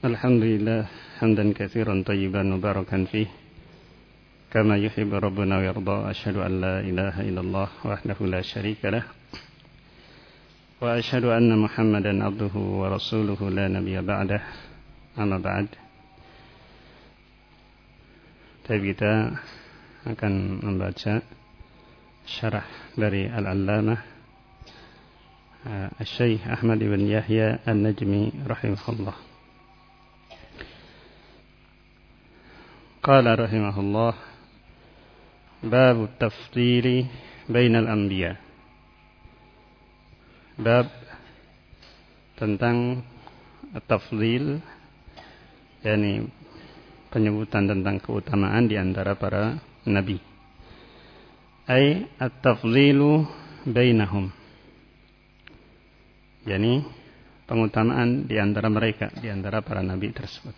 الحمد لله حمدا كثيرا طيبا مباركا فيه كما يحب ربنا ويرضى. أشهد أن لا إله إلا الله وحده لا شريك له وأشهد أن محمدا عبده ورسوله لا نبي بعده. أما بعد, kita akan membaca syarah dari Al-Allamah Syekh Ahmad bin Yahya An-Najmi rahimahullah. Qala rahimahullah, bab tafdili bainal anbiya. Bab tentang tafdil, yakni penyebutan tentang keutamaan di antara para nabi. Ai at-tafdilu bainahum, yakni pengutamaan di antara mereka, di antara para nabi tersebut.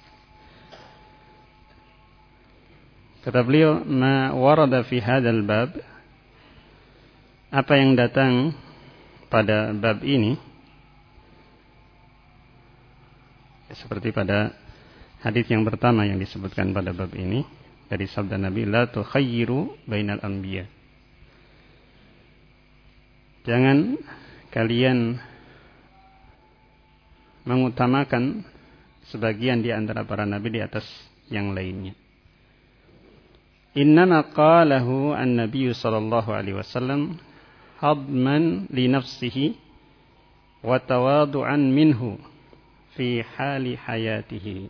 Kata beliau, ma warada fi hadzal bab, apa yang datang pada bab ini, seperti pada hadis yang pertama yang disebutkan pada bab ini dari sabda Nabi, la tukhayyiru bainal anbiya. Jangan kalian mengutamakan sebagian di antara para nabi di atas yang lainnya. Innama qalahu an-nabiy sallallahu alaihi wasallam hadman li nafsihi wa tawadu'an minhu fi hali hayatihi.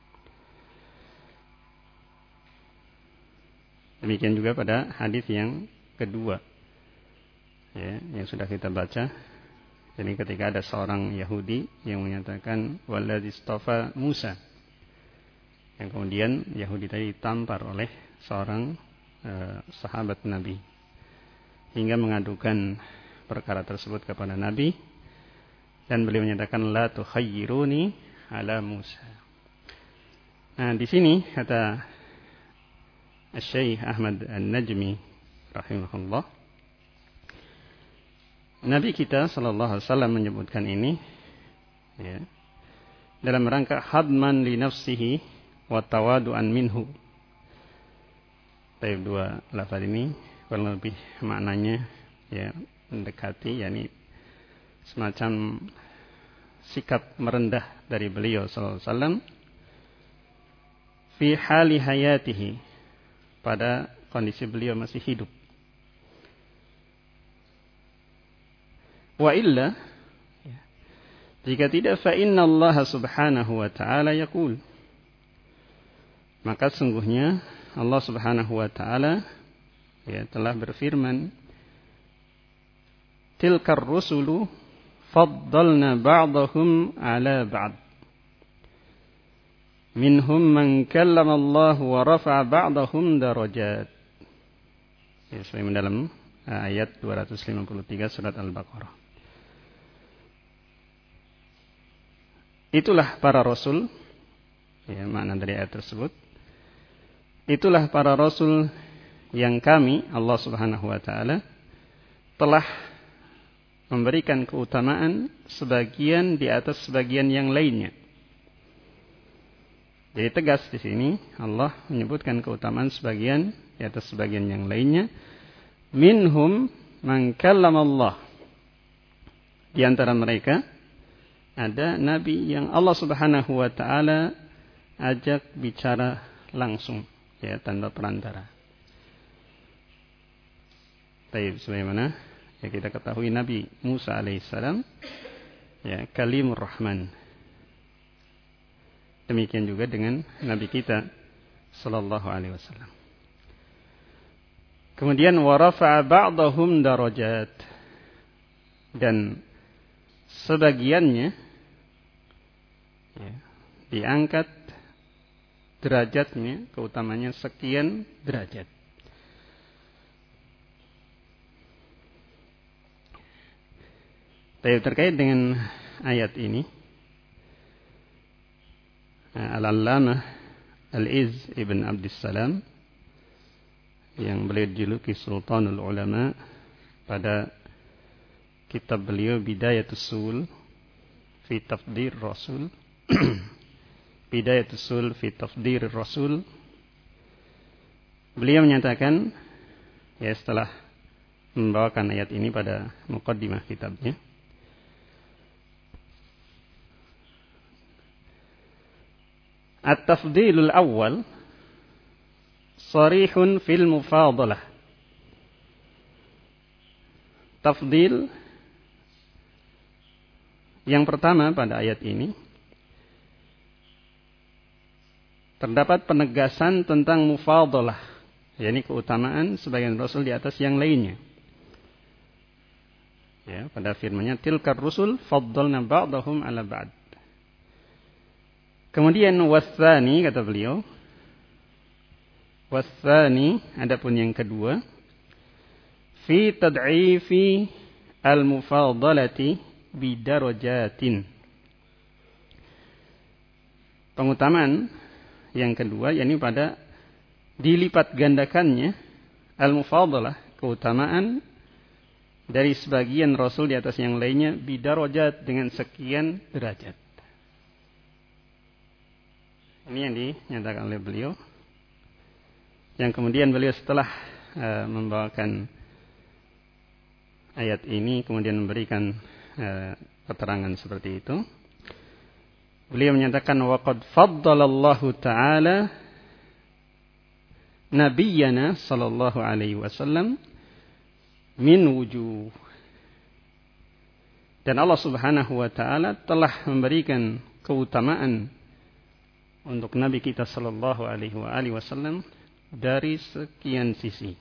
Demikian juga pada hadis yang kedua, ya, yang sudah kita baca. Jadi ketika ada seorang Yahudi yang menyatakan waladzi istafa Musa, yang kemudian Yahudi tadi ditampar oleh seorang sahabat Nabi hingga mengadukan perkara tersebut kepada Nabi, dan beliau menyatakan la tukhayyiruni ala Musa. Nah, di sini kata Syekh Ahmad An-Najmi rahimahullah, Nabi kita sallallahu alaihi wasallam menyebutkan ini, ya, dalam rangka hadman li nafsihi wa tawadu'an minhu. Tapi dua lafaz ini kurang lebih maknanya, ya, mendekati, yakni semacam sikap merendah dari beliau sallallahu alaihi wasallam fi hali hayatihi, pada kondisi beliau masih hidup. Wa illa, jika tidak, fa inna Allah subhanahu wa ta'ala yaqul, maka sungguhnya Allah subhanahu wa ta'ala, ya, telah berfirman, tilkar rusulu faddalna ba'dahum ala ba'd minhum man kallama Allah wa rafa'a ba'dahum darajat. Ya, sebagaimana dalam ayat 253 surat Al-Baqarah. Itulah para rasul, ya, makna dari ayat tersebut. Itulah para rasul yang kami, Allah subhanahu wa ta'ala, telah memberikan keutamaan sebagian di atas sebagian yang lainnya. Jadi tegas di sini Allah menyebutkan keutamaan sebagian di atas sebagian yang lainnya. Minhum man kallama Allah, di antara mereka ada nabi yang Allah subhanahu wa ta'ala ajak bicara langsung, ya, tanpa perantara. Baik, sebagaimana ya kita ketahui Nabi Musa alaihissalam, ya, kalimur rahman. Demikian juga dengan Nabi kita sallallahu alaihi wasallam. Kemudian wa rafa'a ba'dahum darajat, dan sebagiannya, ya, diangkat derajatnya, keutamanya sekian derajat. Terkait dengan ayat ini, Al-Allamah Al-Izz ibn Abdissalam, yang beliau dijuluki Sultanul Ulama, pada kitab beliau Bidayatus Sul fi Tafdhir Rasul Bidayatul Usul fi Tafdhir Rasul, beliau menyatakan, ya setelah membawakan ayat ini pada muqaddimah kitabnya, at-tafdhilul awal sharihun fil mufadalah. Tafdhil yang pertama pada ayat ini terdapat penegasan tentang mufadalah, yakni keutamaan sebagian rasul di atas yang lainnya. Ya, pada firman-Nya tilkar rusul faddalna ba'dahum 'ala ba'd. Kemudian wasani, kata beliau, wasani, adapun yang kedua, fi tad'ifi al-mufadalati bidarajatin. Pengutamaan yang kedua, yakni pada dilipat gandakannya al-mufadalah, keutamaan dari sebagian rasul di atas yang lainnya, bidarajat, dengan sekian derajat. Ini yang dinyatakan oleh beliau. Yang kemudian beliau setelah membawakan ayat ini, kemudian memberikan keterangan seperti itu, beliau menyatakan waqad faddalallahu ta'ala nabiyyana sallallahu alaihi wasallam min wujuh. Dan Allah Subhanahu wa taala telah memberikan keutamaan untuk nabi kita sallallahu alaihi wasallam dari sekian sisi.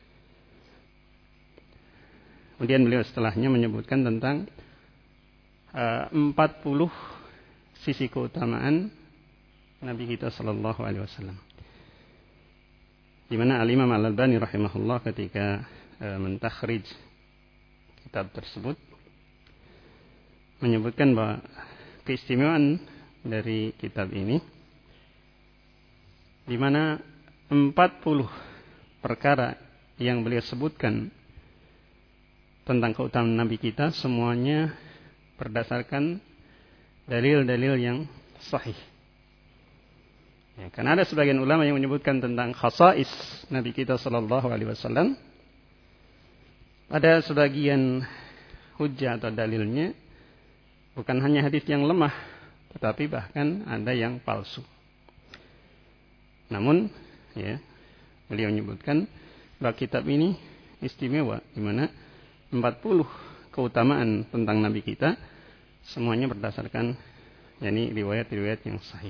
Kemudian beliau setelahnya menyebutkan tentang 40 sisi keutamaan nabi kita sallallahu alaihi wasallam. Di mana Al-Imam Al-Albani rahimahullah ketika mentakhrij kitab tersebut menyebutkan bahwa keistimewaan dari kitab ini, di mana 40 perkara yang beliau sebutkan tentang keutamaan Nabi kita semuanya berdasarkan dalil-dalil yang sahih. Ya, karena ada sebagian ulama yang menyebutkan tentang khasais Nabi kita sallallahu alaihi wasallam. Ada sebagian hujjah atau dalilnya bukan hanya hadis yang lemah, tetapi bahkan ada yang palsu. Namun, ya, beliau menyebutkan bahwa kitab ini istimewa, di mana 40 keutamaan tentang Nabi kita semuanya berdasarkan, yakni riwayat-riwayat yang sahih.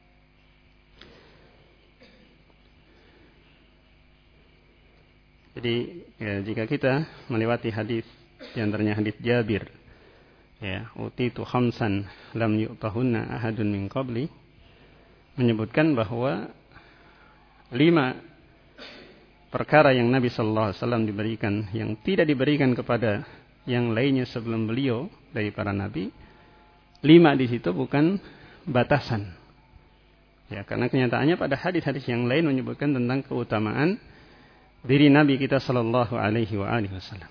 Jadi, ya, jika kita melewati hadis, di antaranya hadis Jabir, ya, utitu khamsan lam yu'tahunna ahadun min qabli, menyebutkan bahwa 5 perkara yang Nabi sallallahu alaihi wasallam diberikan yang tidak diberikan kepada yang lainnya sebelum beliau dari para nabi. 5 di situ bukan batasan. Ya, karena kenyataannya pada hadis-hadis yang lain menyebutkan tentang keutamaan diri Nabi kita sallallahu alaihi wasallam.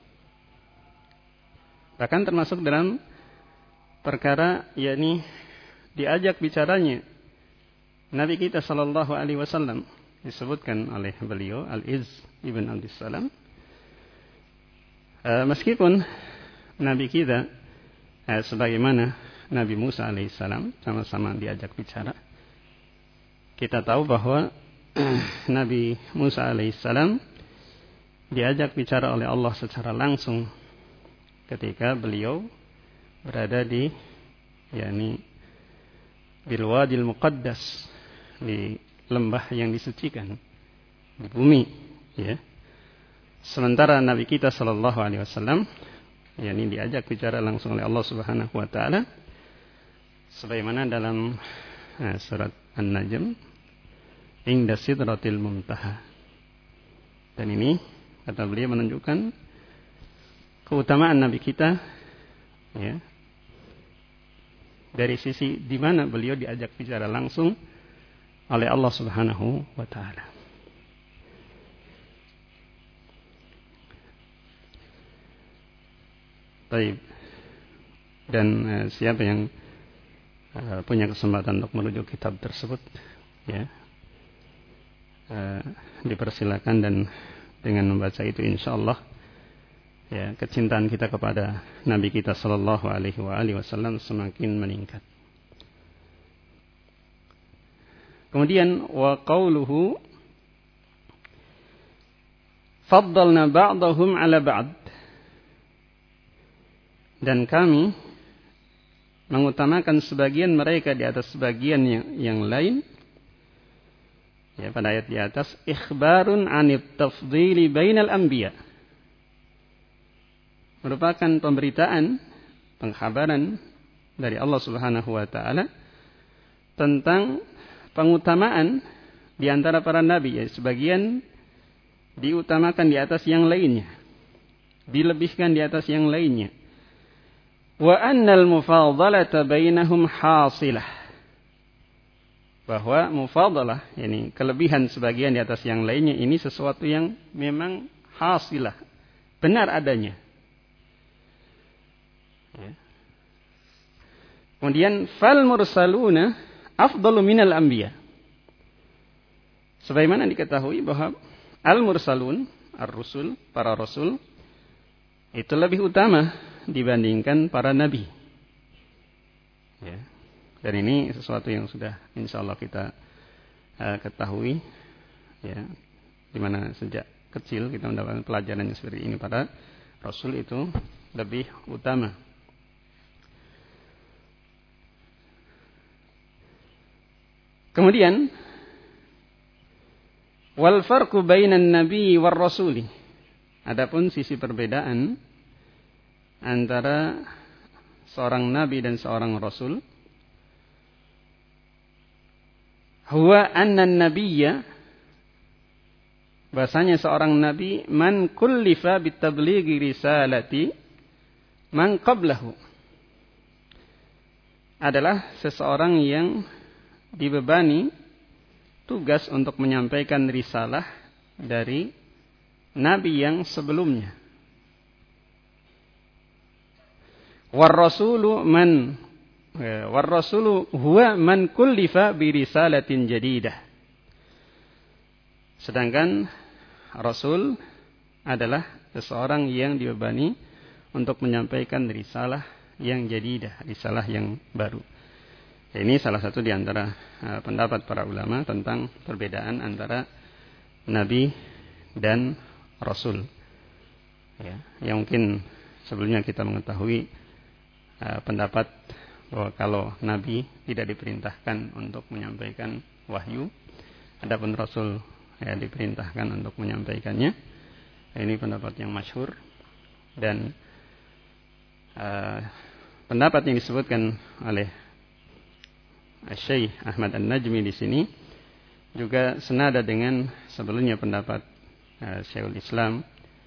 Bahkan termasuk dalam perkara, yakni diajak bicaranya Nabi kita sallallahu alaihi wasallam, disebutkan oleh beliau Al-Izz ibn Abdussalam, meskipun Nabi kita sebagaimana Nabi Musa alaihissalam sama-sama diajak bicara, kita tahu bahwa Nabi Musa alaihissalam diajak bicara oleh Allah secara langsung ketika beliau berada di, yakni bil wadil muqaddas, di lembah yang disucikan, di bumi, ya. Sementara Nabi kita sallallahu alaihi wasallam, yakni diajak bicara langsung oleh Allah Subhanahu wa taala sebagaimana dalam surat An-Najm, inda sidratil muntaha. Dan ini, kata beliau, menunjukkan keutamaan Nabi kita, ya, dari sisi di mana beliau diajak bicara langsung oleh Allah Subhanahu wa taala. Baik. Dan siapa yang punya kesempatan untuk merujuk kitab tersebut, ya, dipersilakan, dan dengan membaca itu insyaallah ya kecintaan kita kepada Nabi kita sallallahu alaihi wasallam semakin meningkat. Kemudian wa qauluhu faddalna ba'dahum 'ala ba'd, dan kami mengutamakan sebagian mereka di atas sebagian yang lain. Ya, pada ayat di atas, ikhbarun 'anit tafdhili bainal anbiya, merupakan pemberitaan, pengkhabaran dari Allah Subhanahu wa taala tentang pengutamaan di antara para nabi, ya, sebagian diutamakan di atas yang lainnya, dilebihkan di atas yang lainnya. Wa annal mufadhalata bainahum hasilah, bahwa mufadhalah, yakni kelebihan sebagian di atas yang lainnya, ini sesuatu yang memang hasilah, benar adanya. Ya. Kemudian fal mursaluna afdalu minal anbiya, sebagaimana diketahui bahwa al mursalun, ar-rusul, para rasul itu lebih utama dibandingkan para nabi. Ya. Dan ini sesuatu yang sudah insyaallah kita ketahui, ya, dimana sejak kecil kita mendapatkan pelajaran yang seperti ini, para rasul itu lebih utama. Kemudian wal farqu bainan nabi war rasuli, adapun sisi perbedaan antara seorang nabi dan seorang rasul, huwa anna nabiyya, bahasanya seorang nabi, man kullifa bitablighi risalati man qablahu, adalah seseorang yang dibebani tugas untuk menyampaikan risalah dari nabi yang sebelumnya. War-rasulu huwa man kullifa bi risalatin jadidah. Sedangkan rasul adalah seseorang yang dibebani untuk menyampaikan risalah yang jadidah, risalah yang baru. Ini salah satu di antara pendapat para ulama tentang perbedaan antara nabi dan rasul. Ya, yang mungkin sebelumnya kita mengetahui pendapat bahwa kalau nabi tidak diperintahkan untuk menyampaikan wahyu, adapun rasul ya diperintahkan untuk menyampaikannya. Ini pendapat yang masyhur, dan pendapat yang disebutkan oleh Syekh Ahmad An-Najmi di sini juga senada dengan sebelumnya pendapat Syekhul Islam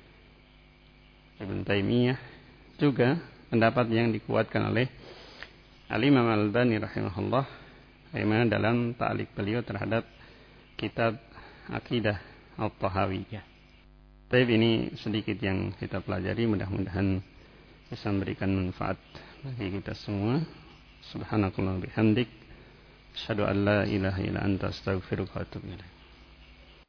Ibn Taimiyah, juga pendapat yang dikuatkan oleh Al-Imam Al-Albani rahimahullah dalam ta'liq beliau terhadap kitab Aqidah Al-Tahawiyah. Tapi ini sedikit yang kita pelajari, mudah-mudahan bisa memberikan manfaat bagi kita semua. Subhanakallah bihamdik, asyhadu an la ilaha illa anta, astaghfiruka wa atubu ilaik.